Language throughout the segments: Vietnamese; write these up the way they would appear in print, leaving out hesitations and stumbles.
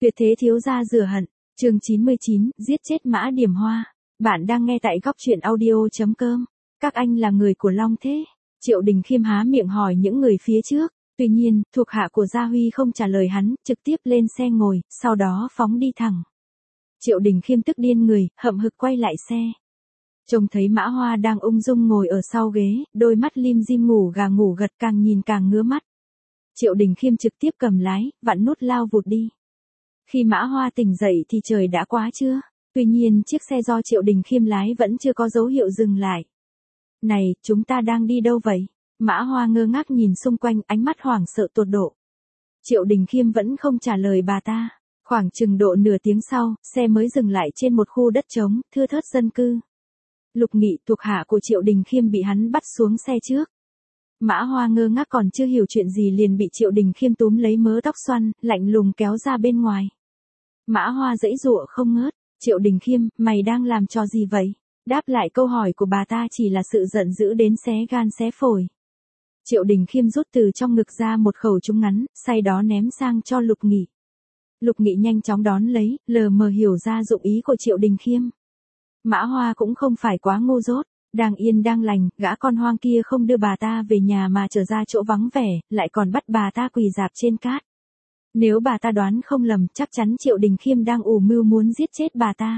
Tuyệt thế thiếu gia rửa hận, chương 99, giết chết Mã Điểm Hoa. Bạn đang nghe tại góc truyện audio.com. Các anh là người của Long thế? Triệu Đình Khiêm há miệng hỏi những người phía trước. Tuy nhiên, thuộc hạ của Gia Huy không trả lời hắn, trực tiếp lên xe ngồi, sau đó phóng đi thẳng. Triệu Đình Khiêm tức điên người, hậm hực quay lại xe. Trông thấy Mã Hoa đang ung dung ngồi ở sau ghế, đôi mắt lim dim ngủ gà ngủ gật, càng nhìn càng ngứa mắt. Triệu Đình Khiêm trực tiếp cầm lái, vặn nút lao vụt đi. Khi Mã Hoa tỉnh dậy thì trời đã quá trưa. Tuy nhiên chiếc xe do Triệu Đình Khiêm lái vẫn chưa có dấu hiệu dừng lại. Này, chúng ta đang đi đâu vậy? Mã Hoa ngơ ngác nhìn xung quanh, ánh mắt hoảng sợ tột độ. Triệu Đình Khiêm vẫn không trả lời bà ta. Khoảng chừng độ nửa tiếng sau, xe mới dừng lại trên một khu đất trống, thưa thớt dân cư. Lục Nghị, thuộc hạ của Triệu Đình Khiêm, bị hắn bắt xuống xe trước. Mã Hoa ngơ ngác còn chưa hiểu chuyện gì liền bị Triệu Đình Khiêm túm lấy mớ tóc xoăn, lạnh lùng kéo ra bên ngoài. Mã Hoa giãy giụa không ngớt. Triệu Đình Khiêm, mày đang làm trò gì vậy? Đáp lại câu hỏi của bà ta chỉ là sự giận dữ đến xé gan xé phổi. Triệu Đình Khiêm rút từ trong ngực ra một khẩu súng ngắn, sau đó ném sang cho Lục Nghị. Lục Nghị nhanh chóng đón lấy, lờ mờ hiểu ra dụng ý của Triệu Đình Khiêm. Mã Hoa cũng không phải quá ngu dốt. Đang yên đang lành, gã con hoang kia không đưa bà ta về nhà mà trở ra chỗ vắng vẻ, lại còn bắt bà ta quỳ rạp trên cát. Nếu bà ta đoán không lầm, chắc chắn Triệu Đình Khiêm đang ủ mưu muốn giết chết bà ta.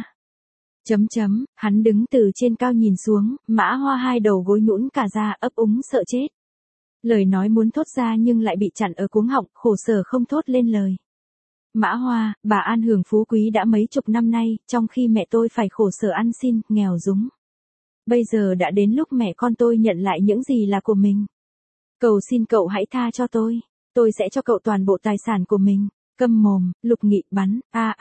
Hắn đứng từ trên cao nhìn xuống, Mã Hoa hai đầu gối nhũn cả ra, ấp úng sợ chết. Lời nói muốn thốt ra nhưng lại bị chặn ở cuống họng, khổ sở không thốt lên lời. Mã Hoa, bà an hưởng phú quý đã mấy chục năm nay, trong khi mẹ tôi phải khổ sở ăn xin, nghèo rúng. Bây giờ đã đến lúc mẹ con tôi nhận lại những gì là của mình. Cầu xin cậu hãy tha cho tôi sẽ cho cậu toàn bộ tài sản của mình. Câm mồm, Lục Nghị bắn,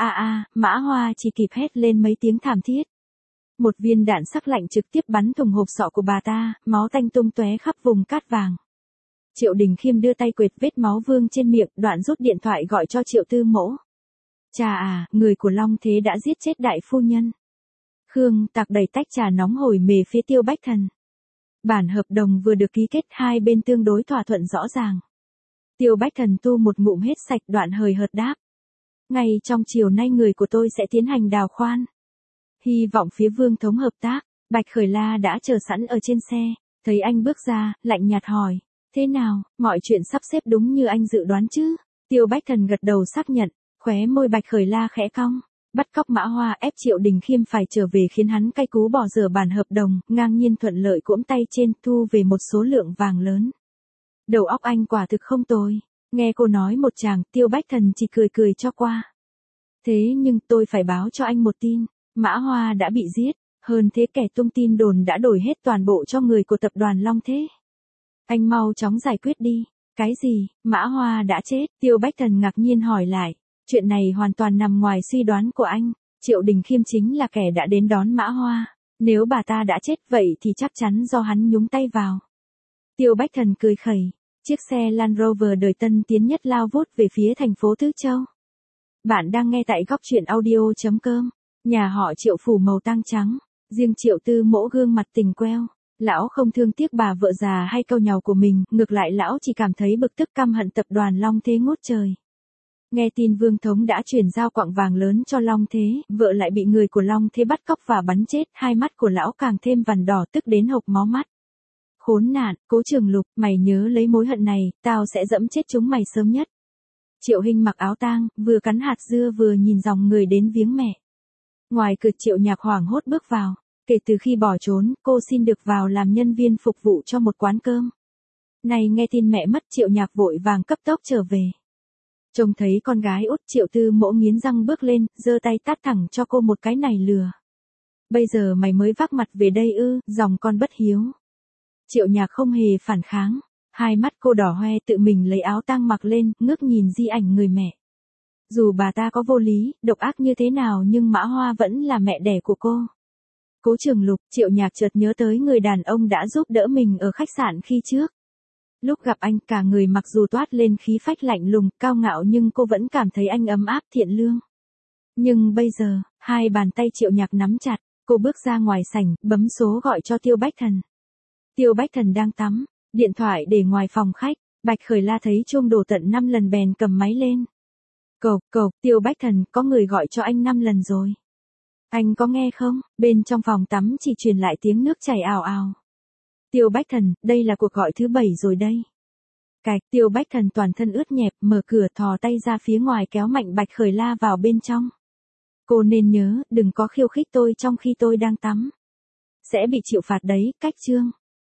Mã Hoa chỉ kịp hét lên mấy tiếng thảm thiết. Một viên đạn sắc lạnh trực tiếp bắn thủng hộp sọ của bà ta, máu tanh tung tóe khắp vùng cát vàng. Triệu Đình Khiêm đưa tay quệt vết máu vương trên miệng, đoạn rút điện thoại gọi cho Triệu Tư Mỗ. Chà à, người của Long Thế đã giết chết đại phu nhân. Khương Tạc đẩy tách trà nóng hổi về phía Tiêu Bách Thần. Bản hợp đồng vừa được ký kết, hai bên tương đối thỏa thuận rõ ràng. Tiêu Bách Thần tu một ngụm hết sạch, đoạn hời hợt đáp. Ngay trong chiều nay người của tôi sẽ tiến hành đào khoan. Hy vọng phía Vương Thống hợp tác. Bạch Khởi La đã chờ sẵn ở trên xe. Thấy anh bước ra, lạnh nhạt hỏi. Thế nào, mọi chuyện sắp xếp đúng như anh dự đoán chứ? Tiêu Bách Thần gật đầu xác nhận. Khóe môi Bạch Khởi La khẽ cong. Bắt cóc Mã Hoa ép Triệu Đình Khiêm phải trở về khiến hắn cay cú bỏ dở bản hợp đồng, ngang nhiên thuận lợi cỗm tay trên, thu về một số lượng vàng lớn. Đầu óc anh quả thực không tồi. Nghe cô nói một tràng, Tiêu Bách Thần chỉ cười cười cho qua. Thế nhưng tôi phải báo cho anh một tin. Mã Hoa đã bị giết. Hơn thế kẻ tung tin đồn đã đổi hết toàn bộ cho người của tập đoàn Long Thế. Anh mau chóng giải quyết đi. Cái gì, Mã Hoa đã chết? Tiêu Bách Thần ngạc nhiên hỏi lại. Chuyện này hoàn toàn nằm ngoài suy đoán của anh. Triệu Đình Khiêm chính là kẻ đã đến đón Mã Hoa. Nếu bà ta đã chết vậy thì chắc chắn do hắn nhúng tay vào. Tiêu Bách Thần cười khẩy. Chiếc xe Land Rover đời tân tiến nhất lao vút về phía thành phố Tứ Châu. Bạn đang nghe tại góc truyện audio.com. Nhà họ Triệu phủ màu tang trắng. Riêng Triệu Tư Mỗ gương mặt tình queo. Lão không thương tiếc bà vợ già hay câu nhàu của mình, ngược lại lão chỉ cảm thấy bực tức căm hận tập đoàn Long Thế ngút trời. Nghe tin Vương Thống đã chuyển giao quặng vàng lớn cho Long Thế, vợ lại bị người của Long Thế bắt cóc và bắn chết, hai mắt của lão càng thêm vằn đỏ tức đến hộc máu mắt. Khốn nạn, Cố Trường Lục, mày nhớ lấy mối hận này, tao sẽ dẫm chết chúng mày sớm nhất. Triệu Hinh mặc áo tang, vừa cắn hạt dưa vừa nhìn dòng người đến viếng mẹ. Ngoài cửa Triệu Nhạc hoảng hốt bước vào. Kể từ khi bỏ trốn, cô xin được vào làm nhân viên phục vụ cho một quán cơm. Này nghe tin mẹ mất, Triệu Nhạc vội vàng cấp tốc trở về. Trông thấy con gái út, Triệu Tư Mỗ nghiến răng bước lên, giơ tay tát thẳng cho cô một cái này lừa. Bây giờ mày mới vác mặt về đây ư, dòng con bất hiếu. Triệu Nhạc không hề phản kháng. Hai mắt cô đỏ hoe, tự mình lấy áo tang mặc lên, ngước nhìn di ảnh người mẹ. Dù bà ta có vô lý, độc ác như thế nào nhưng Mã Hoa vẫn là mẹ đẻ của cô. Cố Trường Lục, Triệu Nhạc chợt nhớ tới người đàn ông đã giúp đỡ mình ở khách sạn khi trước. Lúc gặp anh, cả người mặc dù toát lên khí phách lạnh lùng, cao ngạo nhưng cô vẫn cảm thấy anh ấm áp thiện lương. Nhưng bây giờ, hai bàn tay Triệu Nhạc nắm chặt, cô bước ra ngoài sảnh, bấm số gọi cho Tiêu Bách Thần. Tiêu Bách Thần đang tắm, điện thoại để ngoài phòng khách, Bạch Khởi La thấy chuông đổ tận 5 lần bèn cầm máy lên. Tiêu Bách Thần, có người gọi cho anh 5 lần rồi. Anh có nghe không? Bên trong phòng tắm chỉ truyền lại tiếng nước chảy ào ào. Tiêu Bách Thần, đây là cuộc gọi thứ 7 rồi đây. Tiêu Bách Thần toàn thân ướt nhẹp, mở cửa thò tay ra phía ngoài kéo mạnh Bạch Khởi La vào bên trong. Cô nên nhớ, đừng có khiêu khích tôi trong khi tôi đang tắm. Sẽ bị chịu phạt đấy, cách chương.